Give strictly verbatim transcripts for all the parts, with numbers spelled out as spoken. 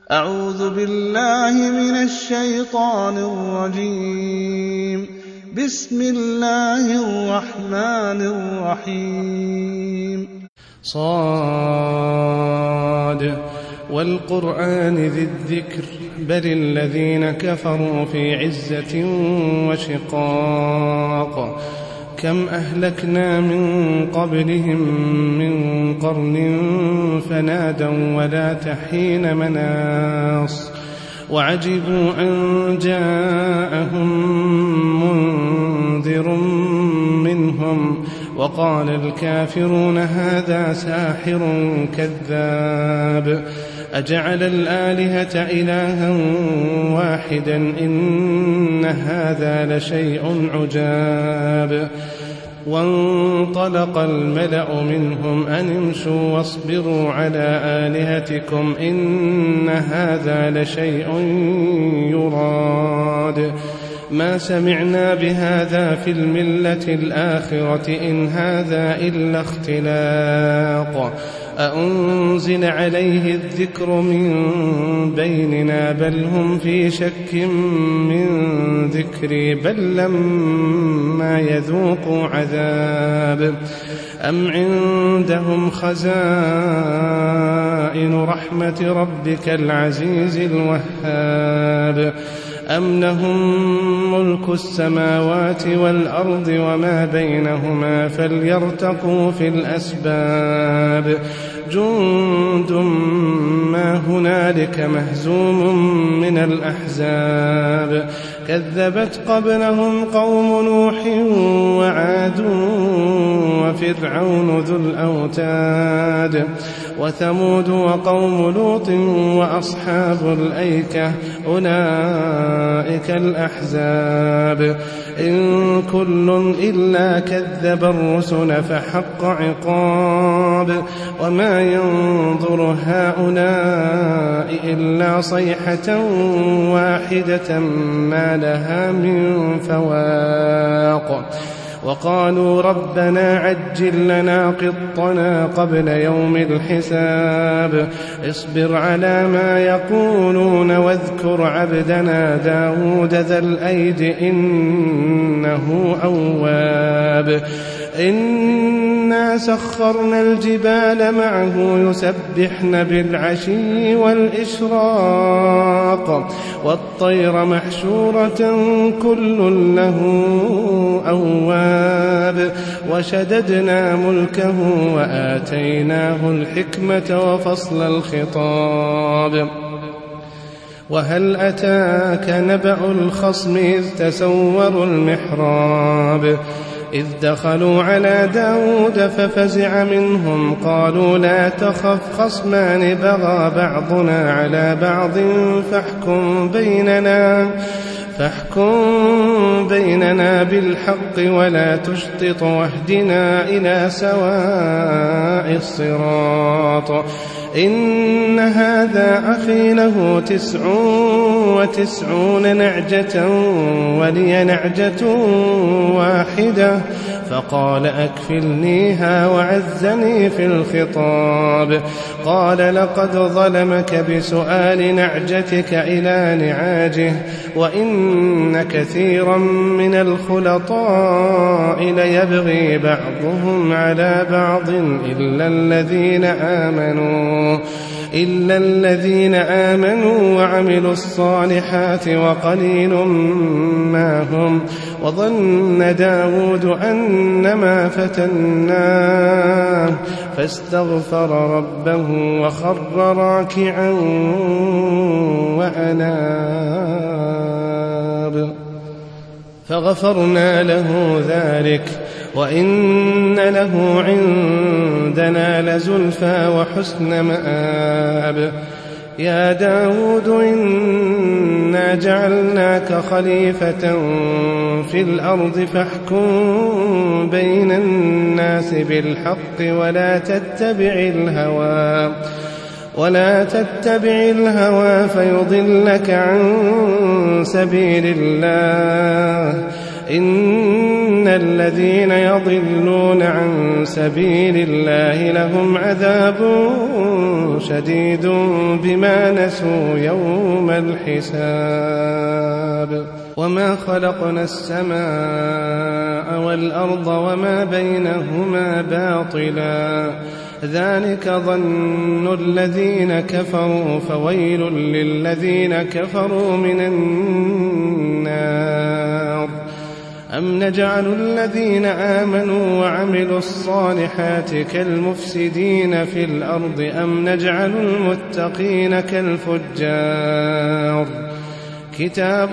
أعوذ بالله من الشيطان الرجيم. بسم الله الرحمن الرحيم. صاد والقرآن ذي الذكر بل الذين كفروا في عزة وشقاق. كم أهلكنا من قبلهم من قرن فنادوا ولا تحين مناص وعجبوا أن جاءهم منذر منهم وقال الكافرون هذا ساحر كذاب. أجعل الآلهة إلها واحدا إن هذا لشيء عجاب. وانطلق الملأ منهم أن امشوا واصبروا على آلهتكم إن هذا لشيء يراد. ما سمعنا بهذا في الملة الآخرة إن هذا إلا اختلاق. أأنزل عليه الذكر من بيننا بل هم في شك من ذكري بل لما يذوقوا عذاب. أم عندهم خزائن رحمة ربك العزيز الوهاب أم لهم ملك السماوات والأرض وما بينهما فليرتقوا في الأسباب. جند ما هنالك مهزوم من الأحزاب. كذبت قبلهم قوم نوح وعاد وفرعون ذو الأوتاد وثمود وقوم لوط وأصحاب الأيكة أولئك الأحزاب. إن كل إلا كذب الرسل فحق عقاب. وما ينظر هؤلاء إلا صيحة واحدة ما لها من فواق. وقالوا ربنا عجل لنا قطنا قبل يوم الحساب. اصبر على ما يقولون واذكر عبدنا داود ذا الأيد إنه أواب. إنا سخرنا الجبال معه يسبحن بالعشي والإشراق والطير محشورة كل له أواب. وشددنا ملكه وآتيناه الحكمة وفصل الخطاب. وهل أتاك نبأ الخصم إذ تسوروا المحراب إذ دخلوا على داود ففزع منهم قالوا لا تخف خصمان بغى بعضنا على بعض فاحكم بيننا فاحكم بيننا بالحق ولا تشطط واهدنا إلى سواء الصراط. إن هذا أخي له تسع وتسعون نعجة ولي نعجة واحدة فقال أكفلنيها وعزني في الخطاب. قال لقد ظلمك بسؤال نعجتك إلى نعاجه وإن كثيرا من الخلطاء ليبغي بعضهم على بعض إلا الذين آمنوا إلا الذين آمنوا وعملوا الصالحات وقليل ما هم. وظن داود أنما فتناه فاستغفر ربه وخر راكعا وأناب فغفرنا له ذلك وإن له عندنا لزلفى وحسن مآب. يا داود إنا جعلناك خليفة في الأرض فاحكم بين الناس بالحق ولا تتبع الهوى ولا تتبع الهوى فيضلك عن سبيل الله. إن إن الذين يضلون عن سبيل الله لهم عذاب شديد بما نسوا يوم الحساب وما خلقنا السماء والأرض وما بينهما باطلا ذلك ظن الذين كفروا فويل للذين كفروا من النار أم نجعل الذين آمنوا وعملوا الصالحات كالمفسدين في الأرض أم نجعل المتقين كالفجار كتاب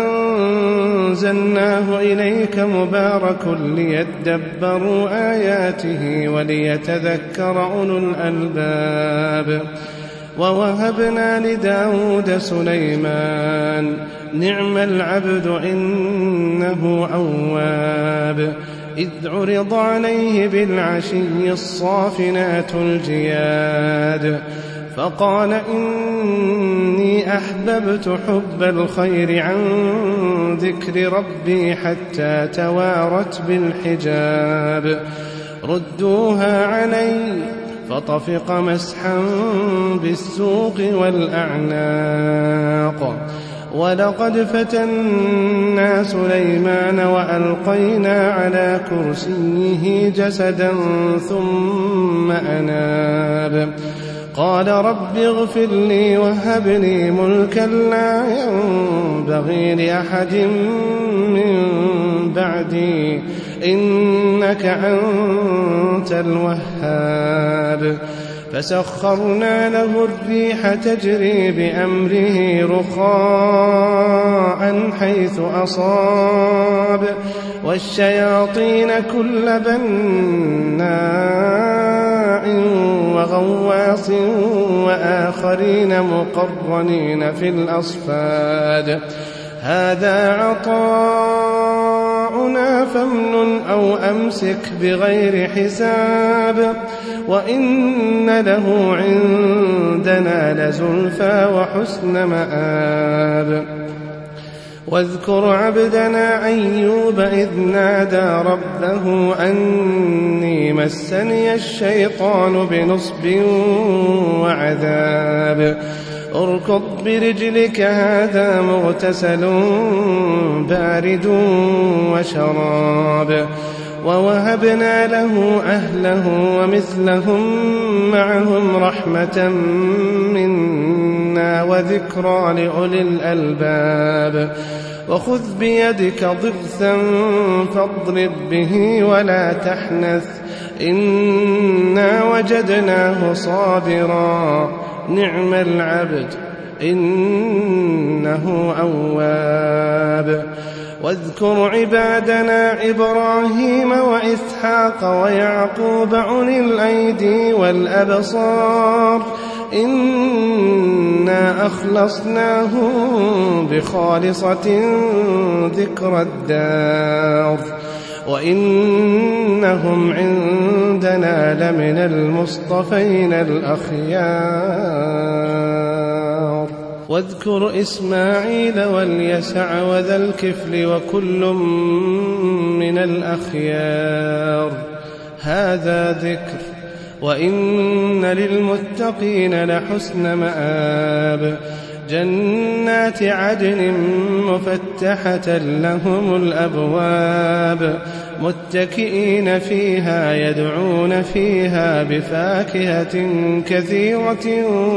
أنزلناه إليك مبارك ليدبروا آياته وليتذكر أولو الألباب ووهبنا لداود سليمان نعم العبد إنه أواب إذ عرض عليه بالعشي الصافنات الجياد فقال إني أحببت حب الخير عن ذكر ربي حتى توارت بالحجاب ردوها علي فطفق مسحا بالسوق والأعناق ولقد فتنا سليمان وألقينا على كرسيه جسدا ثم أناب قال رب اغفر لي وهب لي ملكا لا ينبغي لأحد من بعدي إنك أنت الوهاب فسخرنا له الريح تجري بأمره رخاء حيث أصاب والشياطين كل بناء وغواص وآخرين مقرنين في الأصفاد هذا عطاؤنا فامنن أو أمسك بغير حساب وإن له عندنا لزلفى وحسن مآب واذكر عبدنا أيوب إذ نادى ربه أني مسني الشيطان بنصب وعذاب اركض برجلك هذا مغتسل بارد وشراب ووهبنا له أهله ومثلهم معهم رحمة منا وذكرى لأولي الألباب وخذ بيدك ضغثا فاضرب به ولا تحنث إنا وجدناه صابرا نعم العبد إنه أواب واذكر عبادنا إبراهيم وإسحاق ويعقوب أولي الأيدي والأبصار إنا أخلصناهم بخالصة ذكر الدار وإنهم عندنا لمن المصطفين الأخيار واذكر إسماعيل واليسع وذا الكفل وكل من الأخيار هذا ذكر وإن للمتقين لحسن مآب جنات عدن مفتحة لهم الأبواب متكئين فيها يدعون فيها بفاكهة كثيرة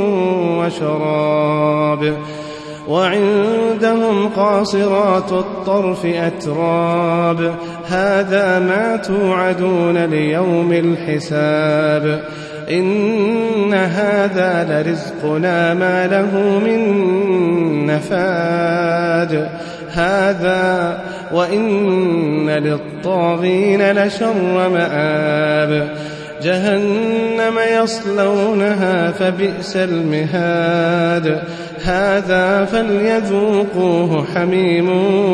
وشراب وعندهم قاصرات الطرف أتراب هذا ما توعدون ليوم الحساب إن هذا لرزقنا ما له من نفاد هذا وإن للطاغين لشر مآب جهنم يصلونها فبئس المهاد هذا فليذوقوه حميم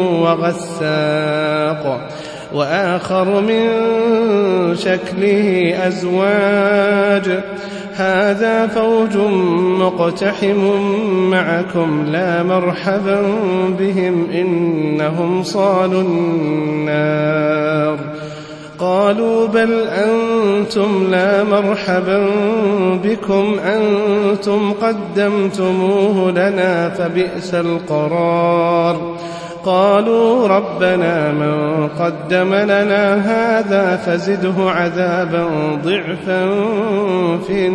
وغساق وآخر من شكله أزواج هذا فوج مقتحم معكم لا مرحبا بهم إنهم صالوا النار. قالوا بل أنتم لا مرحبا بكم أنتم قدمتموه لنا فبئس القرار. قالوا ربنا من قدم لنا هذا فزده عذابا ضعفا في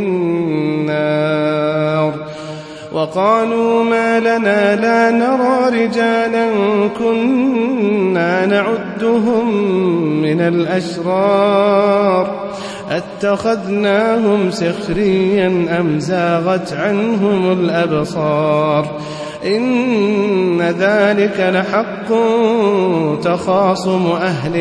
النار. وقالوا ما لنا لا نرى رجالا كنا نعدهم من الأشرار أتخذناهم سخريا أم زاغت عنهم الأبصار إن ذلك لحق تخاصم أهل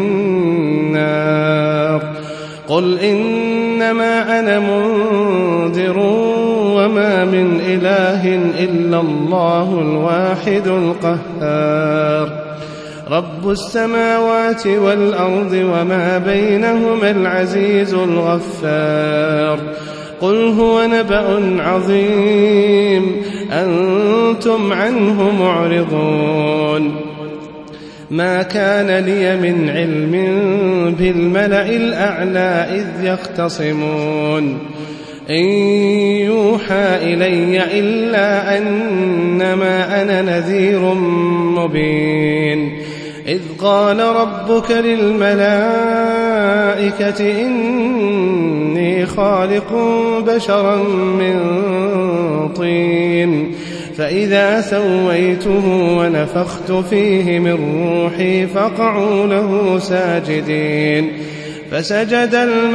النار. قل إنما أنا منذر وما من إله إلا الله الواحد القهار. رب السماوات والأرض وما بينهما العزيز الغفار. قل هو نبأ عظيم أنتم عنه معرضون. ما كان لي من علم بالملأ الأعلى إذ يختصمون إن يوحى إلي إلا أنما أنا نذير مبين. إذ قال ربك للملائكة إني خالق بشرا من طين فإذا سويته ونفخت فيه من روحي فقعوا له ساجدين. فسجد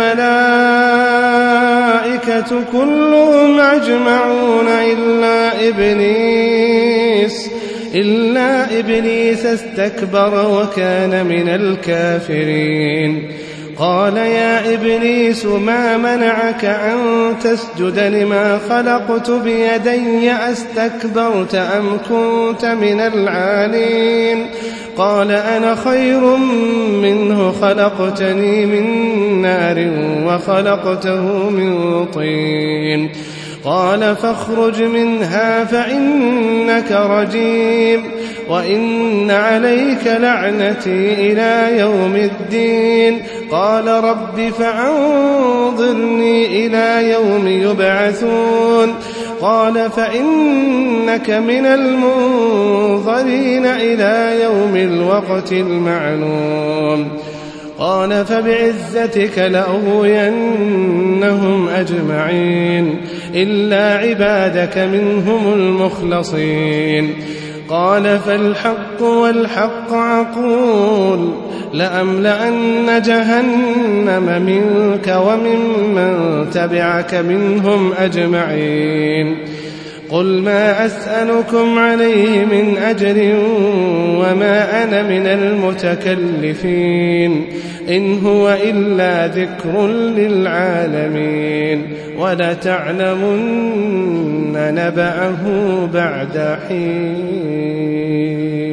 الملائكة كلهم أجمعون إلا إبليس إلا إبليس استكبر وكان من الكافرين. قال يا إبليس ما منعك أن تسجد لما خلقت بيدي أستكبرت أم كنت من العالين؟ قال أنا خير منه خلقتني من نار وخلقته من طين. قال فاخرج منها فإنك رجيم وإن عليك لعنتي إلى يوم الدين. قال رب فأنظرني إلى يوم يبعثون. قال فإنك من المنظرين إلى يوم الوقت المعلوم. قال فبعزتك لأغوينهم أجمعين إلا عبادك منهم المخلصين. قال فالحق والحق أقول لأملأن جهنم منك وممن تبعك منهم أجمعين. قل ما أسألكم عليه من أجر وما أنا من المتكلفين إن هو إلا ذكر للعالمين ولتعلمن نبأه بعد حين.